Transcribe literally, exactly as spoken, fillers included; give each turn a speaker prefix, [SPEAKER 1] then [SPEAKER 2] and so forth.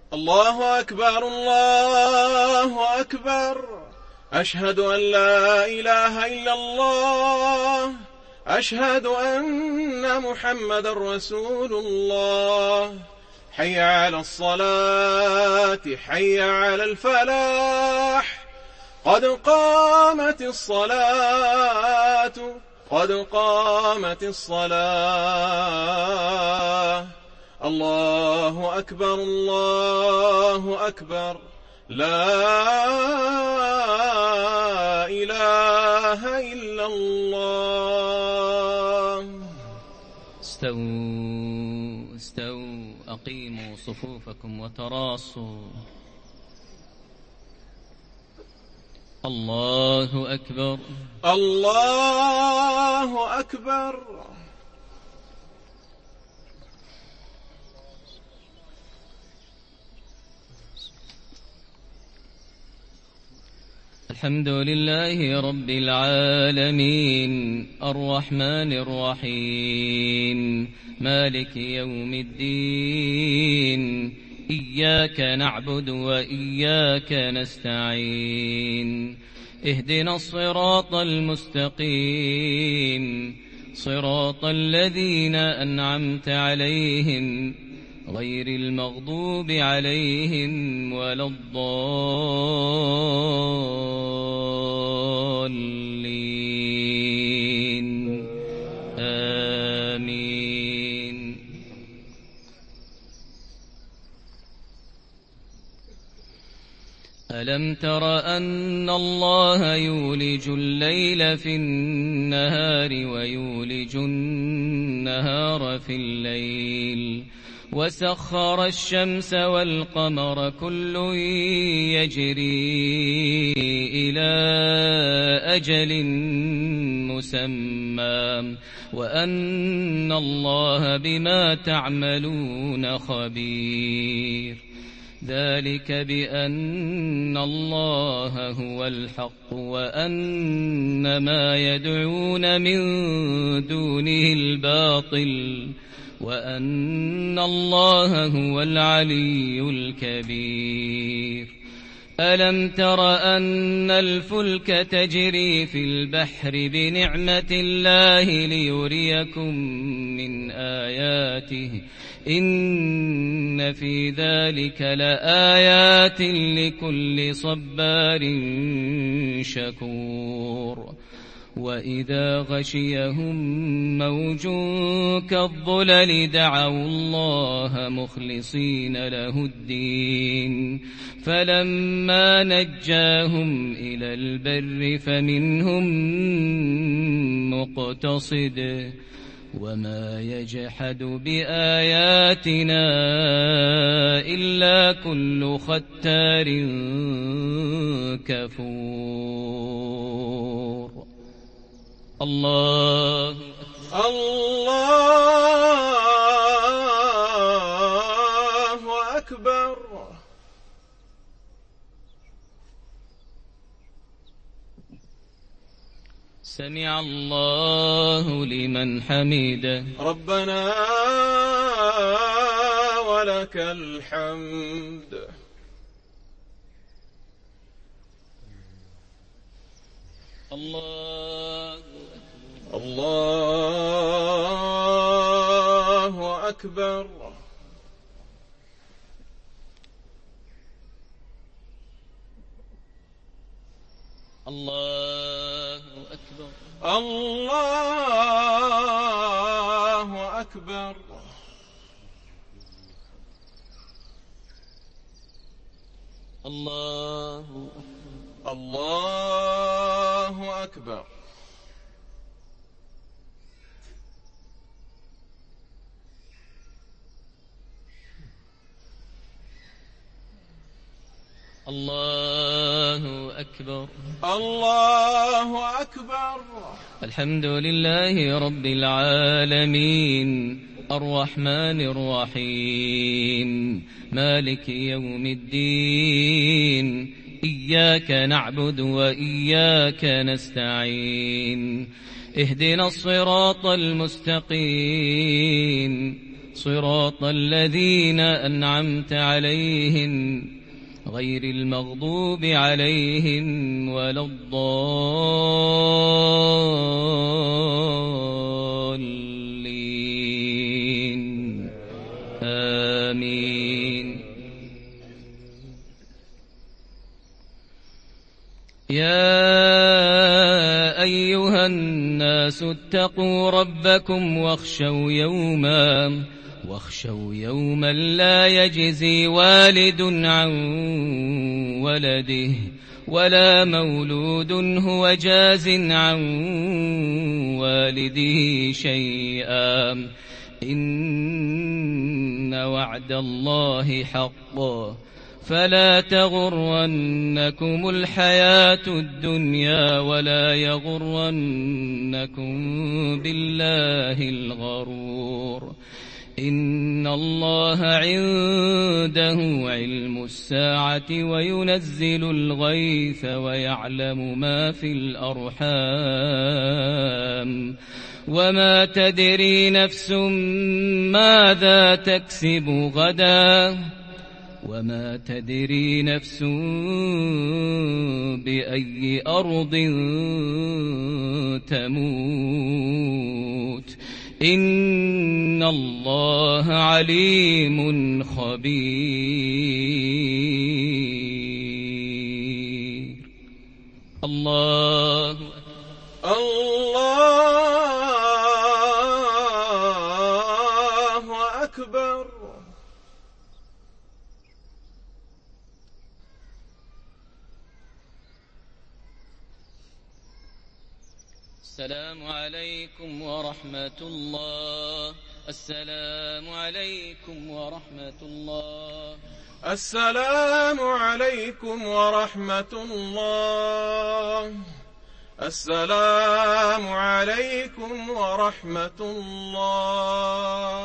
[SPEAKER 1] الله أكبر الله أكبر، أشهد أن لا إله إلا الله، أشهد أن محمد رسول الله. حي على الصلاة، حي على الفلاح، قد قامت الصلاة، قد قامت الصلاة. الله أكبر الله أكبر، لا إله إلا الله.
[SPEAKER 2] استووا استووا أقيموا صفوفكم وتراصوا. الله أكبر
[SPEAKER 1] الله أكبر.
[SPEAKER 2] الحمد لله رب العالمين، الرحمن الرحيم، مالك يوم الدين، إياك نعبد وإياك نستعين، اهدنا الصراط المستقيم، صراط الذين أنعمت عليهم غير المغضوب عليهم ولا الضالين، آمين. ألم تر أن الله يولج الليل في النهار ويولج النهار في الليل، وسخر الشمس والقمر كل يجري إلى أجل مسمى، وأن الله بما تعملون خبير. ذلك بأن الله هو الحق، وأن ما يدعون من دونه الباطل، وأن الله هو العلي الكبير. ألم تر أن الفلك تجري في البحر بنعمة الله ليريكم من آياته، إن في ذلك لآيات لكل صبار شكور. وإذا غشيهم موج كالظلل دعوا الله مخلصين له الدين، فلما نجاهم إلى البر فمنهم مقتصد، وما يجحد بآياتنا إلا كل ختار كفور. الله
[SPEAKER 1] الله أكبر.
[SPEAKER 2] سمع الله لمن حمده.
[SPEAKER 1] ربنا ولك الحمد.
[SPEAKER 2] الله
[SPEAKER 1] الله أكبر.
[SPEAKER 2] الله أكبر.
[SPEAKER 1] الله أكبر.
[SPEAKER 2] الله
[SPEAKER 1] الله أكبر.
[SPEAKER 2] الله أكبر.
[SPEAKER 1] الله أكبر.
[SPEAKER 2] الحمد لله رب العالمين، الرحمن الرحيم، مالك يوم الدين، إياك نعبد وإياك نستعين، اهدنا الصراط المستقيم، صراط الذين أنعمت عليهم غير المغضوب عليهم ولا الضالين آمين. يا أيها الناس اتقوا ربكم واخشوا يوما واخشوا يوما لا يجزي والد عن ولده ولا مولود هو جاز عن والده شيئا إن وعد الله حق فلا تغرنكم الحياة الدنيا ولا يغرنكم بالله الغرور إن الله عنده علم الساعة وينزل الغيث ويعلم ما في الأرحام وما تدري نفس ماذا تكسب غدا وما تدري نفس بأي أرض تموت إن الله عليم خبير. الله
[SPEAKER 1] الله أكبر.
[SPEAKER 2] السلام عليكم ورحمة الله. السلام عليكم ورحمة الله.
[SPEAKER 1] السلام عليكم ورحمة الله. السلام عليكم ورحمة الله.